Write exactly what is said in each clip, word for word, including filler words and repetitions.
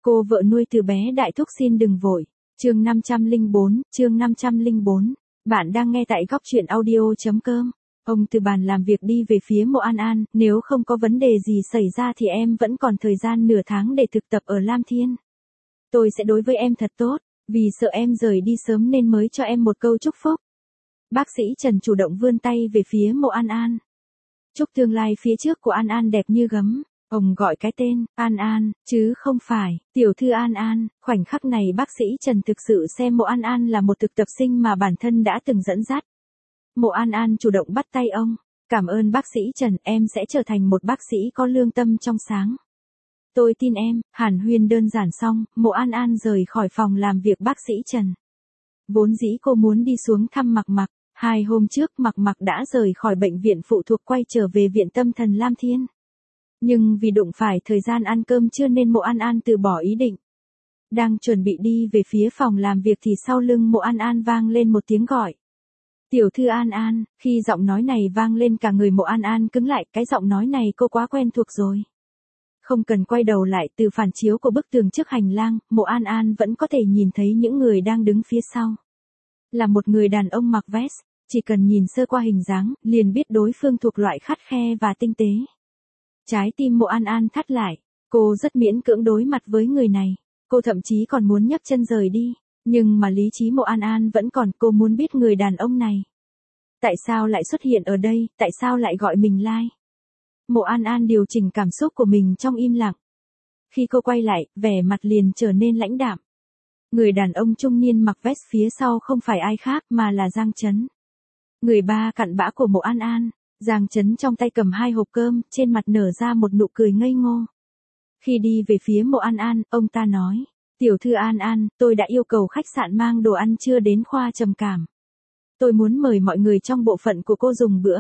Cô vợ nuôi từ bé đại thúc xin đừng vội. Chương năm trăm lẻ bốn, chương năm trăm lẻ bốn. Bạn đang nghe tại góc truyện audio.com. Ông từ bàn làm việc đi về phía Mộ An An, nếu không có vấn đề gì xảy ra thì em vẫn còn thời gian nửa tháng để thực tập ở Lam Thiên. Tôi sẽ đối với em thật tốt, vì sợ em rời đi sớm nên mới cho em một câu chúc phúc. Bác sĩ Trần chủ động vươn tay về phía Mộ An An. Chúc tương lai phía trước của An An đẹp như gấm. Ông gọi cái tên, An An, chứ không phải, tiểu thư An An. Khoảnh khắc này bác sĩ Trần thực sự xem Mộ An An là một thực tập sinh mà bản thân đã từng dẫn dắt. Mộ An An chủ động bắt tay ông. Cảm ơn bác sĩ Trần, em sẽ trở thành một bác sĩ có lương tâm trong sáng. Tôi tin em. Hàn huyên đơn giản xong, Mộ An An rời khỏi phòng làm việc bác sĩ Trần. Vốn dĩ cô muốn đi xuống thăm Mặc Mặc. Hai hôm trước Mặc Mặc đã rời khỏi bệnh viện phụ thuộc quay trở về viện tâm thần Lam Thiên. Nhưng vì đụng phải thời gian ăn cơm trưa nên Mộ An An từ bỏ ý định. Đang chuẩn bị đi về phía phòng làm việc thì sau lưng Mộ An An vang lên một tiếng gọi. Tiểu thư An An. Khi giọng nói này vang lên cả người Mộ An An cứng lại, cái giọng nói này cô quá quen thuộc rồi. Không cần quay đầu lại, từ phản chiếu của bức tường trước hành lang, Mộ An An vẫn có thể nhìn thấy những người đang đứng phía sau. Là một người đàn ông mặc vest, chỉ cần nhìn sơ qua hình dáng, liền biết đối phương thuộc loại khắt khe và tinh tế. Trái tim Mộ An An thắt lại, cô rất miễn cưỡng đối mặt với người này, cô thậm chí còn muốn nhấc chân rời đi, nhưng mà lý trí Mộ An An vẫn còn, cô muốn biết người đàn ông này. Tại sao lại xuất hiện ở đây, tại sao lại gọi mình Lai? Mộ An An điều chỉnh cảm xúc của mình trong im lặng. Khi cô quay lại, vẻ mặt liền trở nên lãnh đạm. Người đàn ông trung niên mặc vest phía sau không phải ai khác mà là Giang Chấn. Người ba cặn bã của Mộ An An. Giang Chấn trong tay cầm hai hộp cơm, trên mặt nở ra một nụ cười ngây ngô. Khi đi về phía Mộ An An, ông ta nói, tiểu thư An An, tôi đã yêu cầu khách sạn mang đồ ăn trưa đến khoa trầm cảm. Tôi muốn mời mọi người trong bộ phận của cô dùng bữa.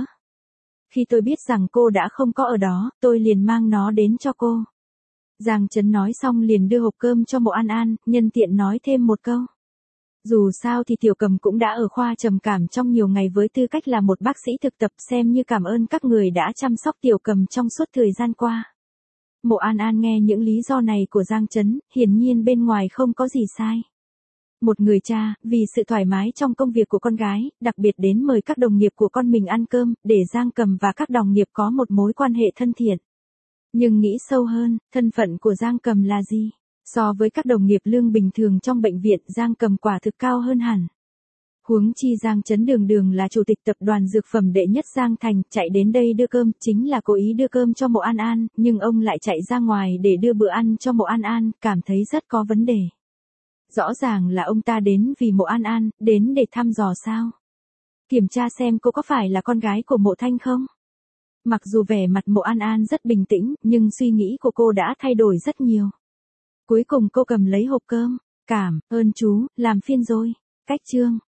Khi tôi biết rằng cô đã không có ở đó, tôi liền mang nó đến cho cô. Giang Chấn nói xong liền đưa hộp cơm cho Mộ An An, nhân tiện nói thêm một câu. Dù sao thì Tiểu Cầm cũng đã ở khoa trầm cảm trong nhiều ngày, với tư cách là một bác sĩ thực tập, xem như cảm ơn các người đã chăm sóc Tiểu Cầm trong suốt thời gian qua. Mộ An An nghe những lý do này của Giang Chấn, hiển nhiên bên ngoài không có gì sai. Một người cha, vì sự thoải mái trong công việc của con gái, đặc biệt đến mời các đồng nghiệp của con mình ăn cơm, để Giang Cầm và các đồng nghiệp có một mối quan hệ thân thiện. Nhưng nghĩ sâu hơn, thân phận của Giang Cầm là gì? So với các đồng nghiệp lương bình thường trong bệnh viện, Giang Cầm quả thực cao hơn hẳn. Huống chi Giang Chấn đường đường là chủ tịch tập đoàn dược phẩm đệ nhất Giang Thành, chạy đến đây đưa cơm, chính là cố ý đưa cơm cho Mộ An An, nhưng ông lại chạy ra ngoài để đưa bữa ăn cho Mộ An An, cảm thấy rất có vấn đề. Rõ ràng là ông ta đến vì Mộ An An, đến để thăm dò sao? Kiểm tra xem cô có phải là con gái của Mộ Thanh không? Mặc dù vẻ mặt Mộ An An rất bình tĩnh, nhưng suy nghĩ của cô đã thay đổi rất nhiều. Cuối cùng cô cầm lấy hộp cơm, cảm ơn chú, làm phiền rồi. Cách chương.